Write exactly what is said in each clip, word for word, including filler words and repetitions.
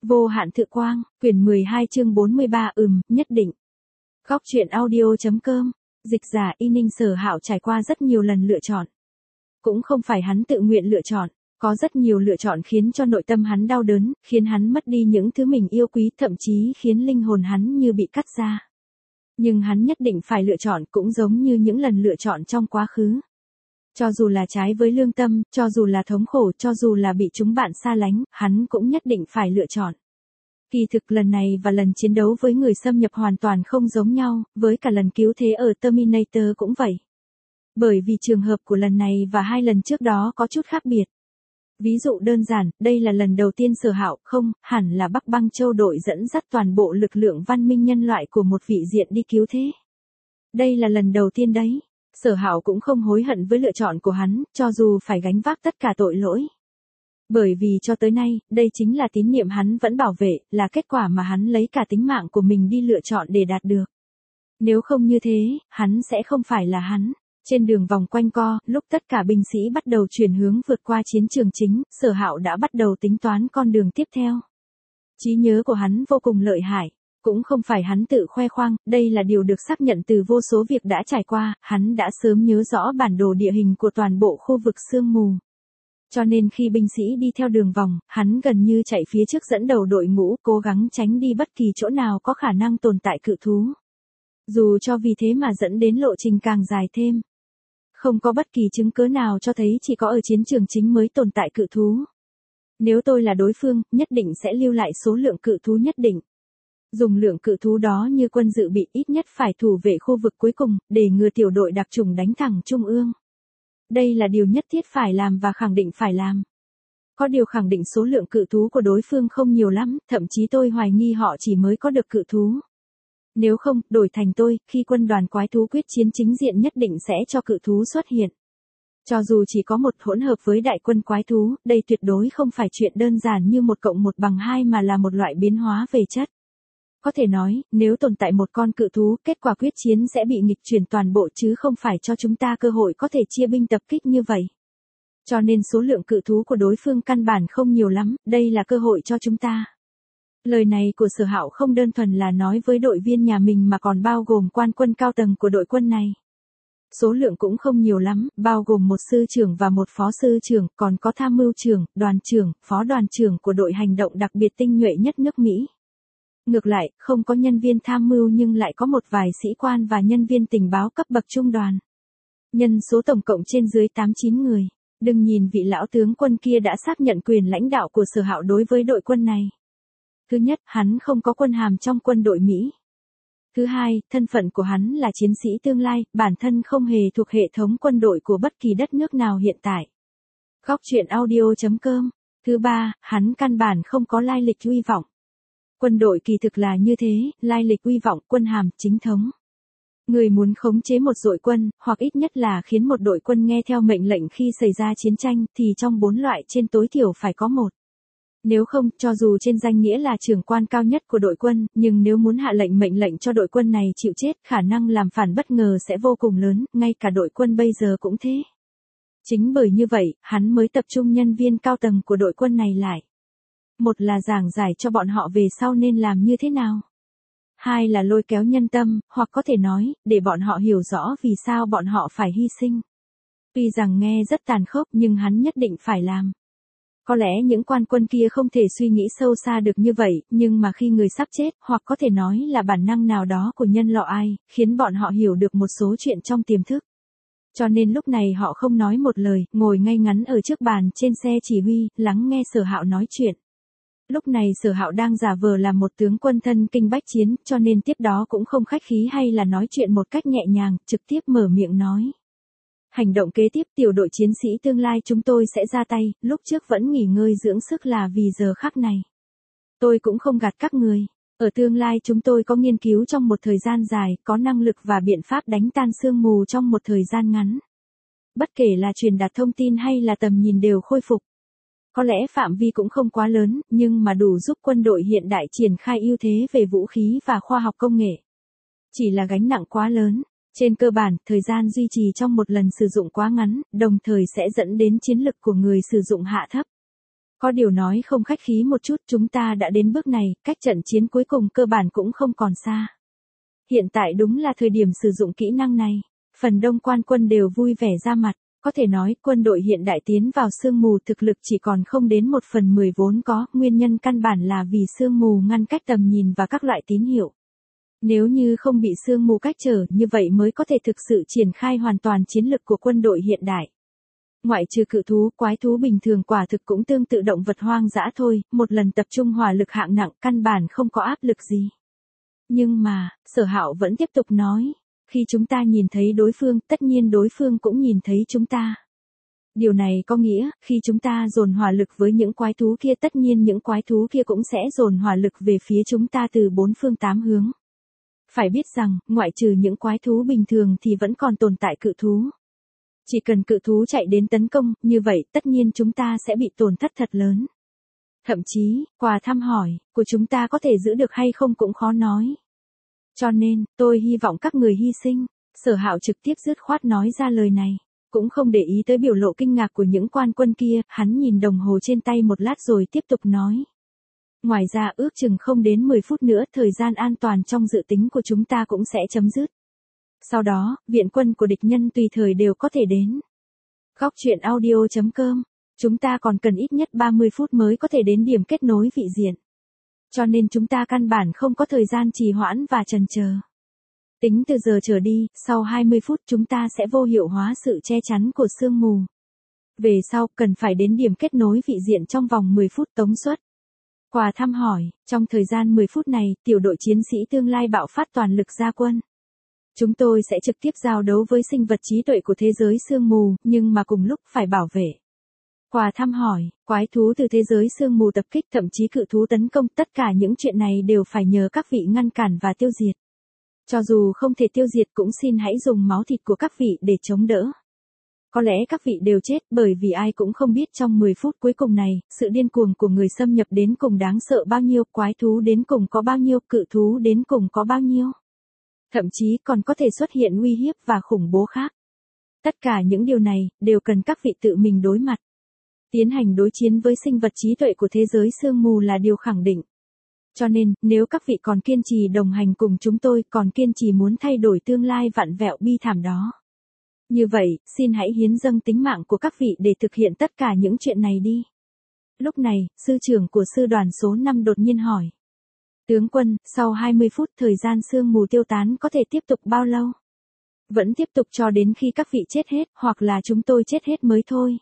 Vô hạn thực quang, quyển mười hai chương bốn mươi ba ừm, nhất định. Góc truyện audio.com, dịch giả Y Ninh Sở Hạo trải qua rất nhiều lần lựa chọn. Cũng không phải hắn tự nguyện lựa chọn, có rất nhiều lựa chọn khiến cho nội tâm hắn đau đớn, khiến hắn mất đi những thứ mình yêu quý, thậm chí khiến linh hồn hắn như bị cắt ra. Nhưng hắn nhất định phải lựa chọn cũng giống như những lần lựa chọn trong quá khứ. Cho dù là trái với lương tâm, cho dù là thống khổ, cho dù là bị chúng bạn xa lánh, hắn cũng nhất định phải lựa chọn. Kỳ thực lần này và lần chiến đấu với người xâm nhập hoàn toàn không giống nhau, với cả lần cứu thế ở Terminator cũng vậy. Bởi vì trường hợp của lần này và hai lần trước đó có chút khác biệt. Ví dụ đơn giản, đây là lần đầu tiên Sở Hạo, không, hẳn là Bắc Băng Châu đội dẫn dắt toàn bộ lực lượng văn minh nhân loại của một vị diện đi cứu thế. Đây là lần đầu tiên đấy. Sở Hạo cũng không hối hận với lựa chọn của hắn, cho dù phải gánh vác tất cả tội lỗi. Bởi vì cho tới nay, đây chính là tín niệm hắn vẫn bảo vệ, là kết quả mà hắn lấy cả tính mạng của mình đi lựa chọn để đạt được. Nếu không như thế, hắn sẽ không phải là hắn. Trên đường vòng quanh co, lúc tất cả binh sĩ bắt đầu chuyển hướng vượt qua chiến trường chính, Sở Hạo đã bắt đầu tính toán con đường tiếp theo. Trí nhớ của hắn vô cùng lợi hại. Cũng không phải hắn tự khoe khoang, đây là điều được xác nhận từ vô số việc đã trải qua, hắn đã sớm nhớ rõ bản đồ địa hình của toàn bộ khu vực sương mù. Cho nên khi binh sĩ đi theo đường vòng, hắn gần như chạy phía trước dẫn đầu đội ngũ, cố gắng tránh đi bất kỳ chỗ nào có khả năng tồn tại cự thú. Dù cho vì thế mà dẫn đến lộ trình càng dài thêm. Không có bất kỳ chứng cứ nào cho thấy chỉ có ở chiến trường chính mới tồn tại cự thú. Nếu tôi là đối phương, nhất định sẽ lưu lại số lượng cự thú nhất định. Dùng lượng cự thú đó như quân dự bị, ít nhất phải thủ vệ khu vực cuối cùng, để ngừa tiểu đội đặc chủng đánh thẳng trung ương. Đây là điều nhất thiết phải làm và khẳng định phải làm. Có điều khẳng định số lượng cự thú của đối phương không nhiều lắm, thậm chí tôi hoài nghi họ chỉ mới có được cự thú. Nếu không, đổi thành tôi, khi quân đoàn quái thú quyết chiến chính diện nhất định sẽ cho cự thú xuất hiện. Cho dù chỉ có một hỗn hợp với đại quân quái thú, đây tuyệt đối không phải chuyện đơn giản như một cộng một bằng hai mà là một loại biến hóa về chất. Có thể nói, nếu tồn tại một con cự thú, kết quả quyết chiến sẽ bị nghịch chuyển toàn bộ chứ không phải cho chúng ta cơ hội có thể chia binh tập kích như vậy. Cho nên số lượng cự thú của đối phương căn bản không nhiều lắm, đây là cơ hội cho chúng ta. Lời này của Sở Hạo không đơn thuần là nói với đội viên nhà mình mà còn bao gồm quan quân cao tầng của đội quân này. Số lượng cũng không nhiều lắm, bao gồm một sư trưởng và một phó sư trưởng, còn có tham mưu trưởng, đoàn trưởng, phó đoàn trưởng của đội hành động đặc biệt tinh nhuệ nhất nước Mỹ. Ngược lại, không có nhân viên tham mưu nhưng lại có một vài sĩ quan và nhân viên tình báo cấp bậc trung đoàn. Nhân số tổng cộng trên dưới tám chín người. Đừng nhìn vị lão tướng quân kia đã xác nhận quyền lãnh đạo của Sở Hạo đối với đội quân này. Thứ nhất, hắn không có quân hàm trong quân đội Mỹ. Thứ hai, thân phận của hắn là chiến sĩ tương lai, bản thân không hề thuộc hệ thống quân đội của bất kỳ đất nước nào hiện tại. Góc truyện audio.com. Thứ ba, hắn căn bản không có lai lịch uy vọng. Quân đội kỳ thực là như thế, lai lịch uy vọng, quân hàm, chính thống. Người muốn khống chế một đội quân, hoặc ít nhất là khiến một đội quân nghe theo mệnh lệnh khi xảy ra chiến tranh, thì trong bốn loại trên tối thiểu phải có một. Nếu không, cho dù trên danh nghĩa là trưởng quan cao nhất của đội quân, nhưng nếu muốn hạ lệnh mệnh lệnh cho đội quân này chịu chết, khả năng làm phản bất ngờ sẽ vô cùng lớn, ngay cả đội quân bây giờ cũng thế. Chính bởi như vậy, hắn mới tập trung nhân viên cao tầng của đội quân này lại. Một là giảng giải cho bọn họ về sau nên làm như thế nào. Hai là lôi kéo nhân tâm, hoặc có thể nói, để bọn họ hiểu rõ vì sao bọn họ phải hy sinh. Tuy rằng nghe rất tàn khốc nhưng hắn nhất định phải làm. Có lẽ những quan quân kia không thể suy nghĩ sâu xa được như vậy, nhưng mà khi người sắp chết, hoặc có thể nói là bản năng nào đó của nhân loại, khiến bọn họ hiểu được một số chuyện trong tiềm thức. Cho nên lúc này họ không nói một lời, ngồi ngay ngắn ở trước bàn trên xe chỉ huy, lắng nghe Sở Hạo nói chuyện. Lúc này Sở Hạo đang giả vờ là một tướng quân thân kinh bách chiến, cho nên tiếp đó cũng không khách khí hay là nói chuyện một cách nhẹ nhàng, trực tiếp mở miệng nói. Hành động kế tiếp tiểu đội chiến sĩ tương lai chúng tôi sẽ ra tay, lúc trước vẫn nghỉ ngơi dưỡng sức là vì giờ khắc này. Tôi cũng không gạt các người. Ở tương lai chúng tôi có nghiên cứu trong một thời gian dài, có năng lực và biện pháp đánh tan sương mù trong một thời gian ngắn. Bất kể là truyền đạt thông tin hay là tầm nhìn đều khôi phục. Có lẽ phạm vi cũng không quá lớn, nhưng mà đủ giúp quân đội hiện đại triển khai ưu thế về vũ khí và khoa học công nghệ. Chỉ là gánh nặng quá lớn. Trên cơ bản, thời gian duy trì trong một lần sử dụng quá ngắn, đồng thời sẽ dẫn đến chiến lực của người sử dụng hạ thấp. Có điều nói không khách khí một chút, chúng ta đã đến bước này, cách trận chiến cuối cùng cơ bản cũng không còn xa. Hiện tại đúng là thời điểm sử dụng kỹ năng này. Phần đông quan quân đều vui vẻ ra mặt. Có thể nói quân đội hiện đại tiến vào sương mù thực lực chỉ còn không đến một phần mười vốn có. Nguyên nhân căn bản là vì sương mù ngăn cách tầm nhìn và các loại tín hiệu. Nếu như không bị sương mù cách trở như vậy mới có thể thực sự triển khai hoàn toàn chiến lực của quân đội hiện đại. Ngoại trừ cự thú, quái thú bình thường quả thực cũng tương tự động vật hoang dã thôi, một lần tập trung hỏa lực hạng nặng căn bản không có áp lực gì. Nhưng mà, Sở Hạo vẫn tiếp tục nói, khi chúng ta nhìn thấy đối phương, tất nhiên đối phương cũng nhìn thấy chúng ta. Điều này có nghĩa, khi chúng ta dồn hỏa lực với những quái thú kia tất nhiên những quái thú kia cũng sẽ dồn hỏa lực về phía chúng ta từ bốn phương tám hướng. Phải biết rằng, ngoại trừ những quái thú bình thường thì vẫn còn tồn tại cự thú. Chỉ cần cự thú chạy đến tấn công, như vậy tất nhiên chúng ta sẽ bị tổn thất thật lớn. Thậm chí, quà thăm hỏi của chúng ta có thể giữ được hay không cũng khó nói. Cho nên, tôi hy vọng các người hy sinh. Sở Hạo trực tiếp dứt khoát nói ra lời này. Cũng không để ý tới biểu lộ kinh ngạc của những quan quân kia, hắn nhìn đồng hồ trên tay một lát rồi tiếp tục nói. Ngoài ra ước chừng không đến mười phút nữa thời gian an toàn trong dự tính của chúng ta cũng sẽ chấm dứt. Sau đó, viện quân của địch nhân tùy thời đều có thể đến. Góc truyện audio chấm com. Chúng ta còn cần ít nhất ba mươi phút mới có thể đến điểm kết nối vị diện. Cho nên chúng ta căn bản không có thời gian trì hoãn và chần chờ. Tính từ giờ trở đi, sau hai mươi phút chúng ta sẽ vô hiệu hóa sự che chắn của sương mù. Về sau, cần phải đến điểm kết nối vị diện trong vòng mười phút tống suất. Quà thăm hỏi, trong thời gian mười phút này, tiểu đội chiến sĩ tương lai bạo phát toàn lực ra quân. Chúng tôi sẽ trực tiếp giao đấu với sinh vật trí tuệ của thế giới sương mù, nhưng mà cùng lúc phải bảo vệ. Quà thăm hỏi, quái thú từ thế giới sương mù tập kích thậm chí cự thú tấn công, tất cả những chuyện này đều phải nhờ các vị ngăn cản và tiêu diệt. Cho dù không thể tiêu diệt cũng xin hãy dùng máu thịt của các vị để chống đỡ. Có lẽ các vị đều chết bởi vì ai cũng không biết trong mười phút cuối cùng này, sự điên cuồng của người xâm nhập đến cùng đáng sợ bao nhiêu, quái thú đến cùng có bao nhiêu, cự thú đến cùng có bao nhiêu. Thậm chí còn có thể xuất hiện uy hiếp và khủng bố khác. Tất cả những điều này, đều cần các vị tự mình đối mặt. Tiến hành đối chiến với sinh vật trí tuệ của thế giới sương mù là điều khẳng định. Cho nên, nếu các vị còn kiên trì đồng hành cùng chúng tôi, còn kiên trì muốn thay đổi tương lai vặn vẹo bi thảm đó. Như vậy, xin hãy hiến dâng tính mạng của các vị để thực hiện tất cả những chuyện này đi. Lúc này, sư trưởng của sư đoàn số năm đột nhiên hỏi. Tướng quân, sau hai mươi phút thời gian sương mù tiêu tán có thể tiếp tục bao lâu? Vẫn tiếp tục cho đến khi các vị chết hết, hoặc là chúng tôi chết hết mới thôi.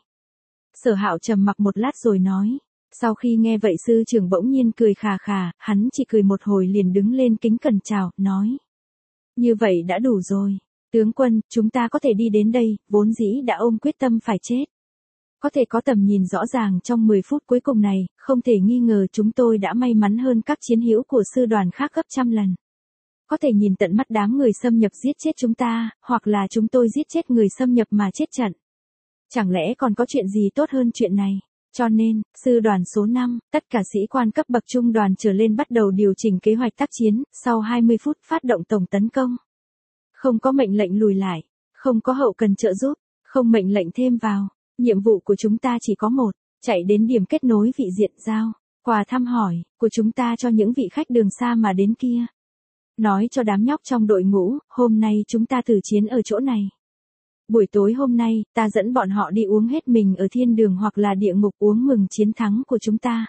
Sở Hạo trầm mặc một lát rồi nói. Sau khi nghe vậy sư trưởng bỗng nhiên cười khà khà, hắn chỉ cười một hồi liền đứng lên kính cẩn chào, nói. Như vậy đã đủ rồi. Tướng quân, chúng ta có thể đi đến đây, vốn dĩ đã ôm quyết tâm phải chết. Có thể có tầm nhìn rõ ràng trong mười phút cuối cùng này, không thể nghi ngờ chúng tôi đã may mắn hơn các chiến hữu của sư đoàn khác gấp trăm lần. Có thể nhìn tận mắt đám người xâm nhập giết chết chúng ta, hoặc là chúng tôi giết chết người xâm nhập mà chết trận. Chẳng lẽ còn có chuyện gì tốt hơn chuyện này? Cho nên, sư đoàn số năm, tất cả sĩ quan cấp bậc trung đoàn trở lên bắt đầu điều chỉnh kế hoạch tác chiến, sau hai mươi phút phát động tổng tấn công. Không có mệnh lệnh lùi lại, không có hậu cần trợ giúp, không mệnh lệnh thêm vào. Nhiệm vụ của chúng ta chỉ có một, chạy đến điểm kết nối vị diện giao, quà thăm hỏi của chúng ta cho những vị khách đường xa mà đến kia. Nói cho đám nhóc trong đội ngũ, hôm nay chúng ta thử chiến ở chỗ này. Buổi tối hôm nay, ta dẫn bọn họ đi uống hết mình ở thiên đường hoặc là địa ngục uống mừng chiến thắng của chúng ta.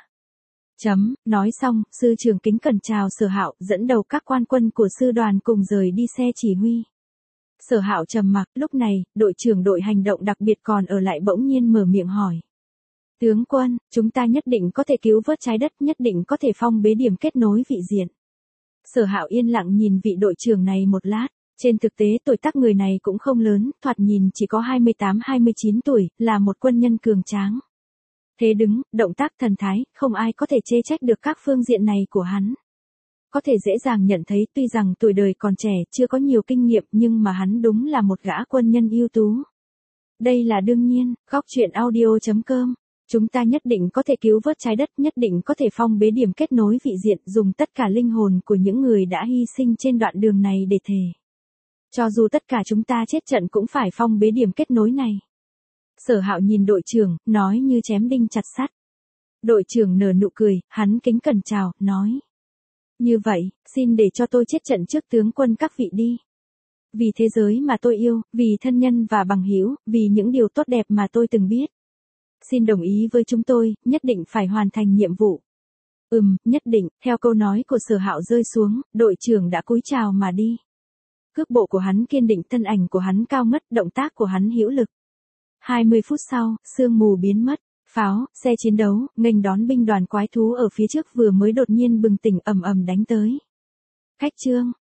Chấm, nói xong, sư trưởng kính cẩn chào Sở Hạo, dẫn đầu các quan quân của sư đoàn cùng rời đi xe chỉ huy. Sở Hạo trầm mặc, lúc này, đội trưởng đội hành động đặc biệt còn ở lại bỗng nhiên mở miệng hỏi. Tướng quân, chúng ta nhất định có thể cứu vớt trái đất, nhất định có thể phong bế điểm kết nối vị diện. Sở Hạo yên lặng nhìn vị đội trưởng này một lát. Trên thực tế tuổi tác người này cũng không lớn, thoạt nhìn chỉ có hai mươi tám hai mươi chín tuổi, là một quân nhân cường tráng. Thế đứng, động tác thần thái, không ai có thể chê trách được các phương diện này của hắn. Có thể dễ dàng nhận thấy tuy rằng tuổi đời còn trẻ, chưa có nhiều kinh nghiệm nhưng mà hắn đúng là một gã quân nhân ưu tú. Đây là đương nhiên, góc truyện audio chấm com. Chúng ta nhất định có thể cứu vớt trái đất, nhất định có thể phong bế điểm kết nối vị diện, dùng tất cả linh hồn của những người đã hy sinh trên đoạn đường này để thề. Cho dù tất cả chúng ta chết trận cũng phải phong bế điểm kết nối này. Sở Hạo nhìn đội trưởng, nói như chém đinh chặt sắt. Đội trưởng nở nụ cười, hắn kính cẩn chào, nói. Như vậy, xin để cho tôi chết trận trước tướng quân các vị đi. Vì thế giới mà tôi yêu, vì thân nhân và bằng hữu, vì những điều tốt đẹp mà tôi từng biết. Xin đồng ý với chúng tôi, nhất định phải hoàn thành nhiệm vụ. Ừm, nhất định, theo câu nói của Sở Hạo rơi xuống, đội trưởng đã cúi chào mà đi. Cước bộ của hắn kiên định, thân ảnh của hắn cao ngất, động tác của hắn hữu lực. hai mươi phút sau, sương mù biến mất, pháo, xe chiến đấu, nghênh đón binh đoàn quái thú ở phía trước vừa mới đột nhiên bừng tỉnh ầm ầm đánh tới. Khách trương,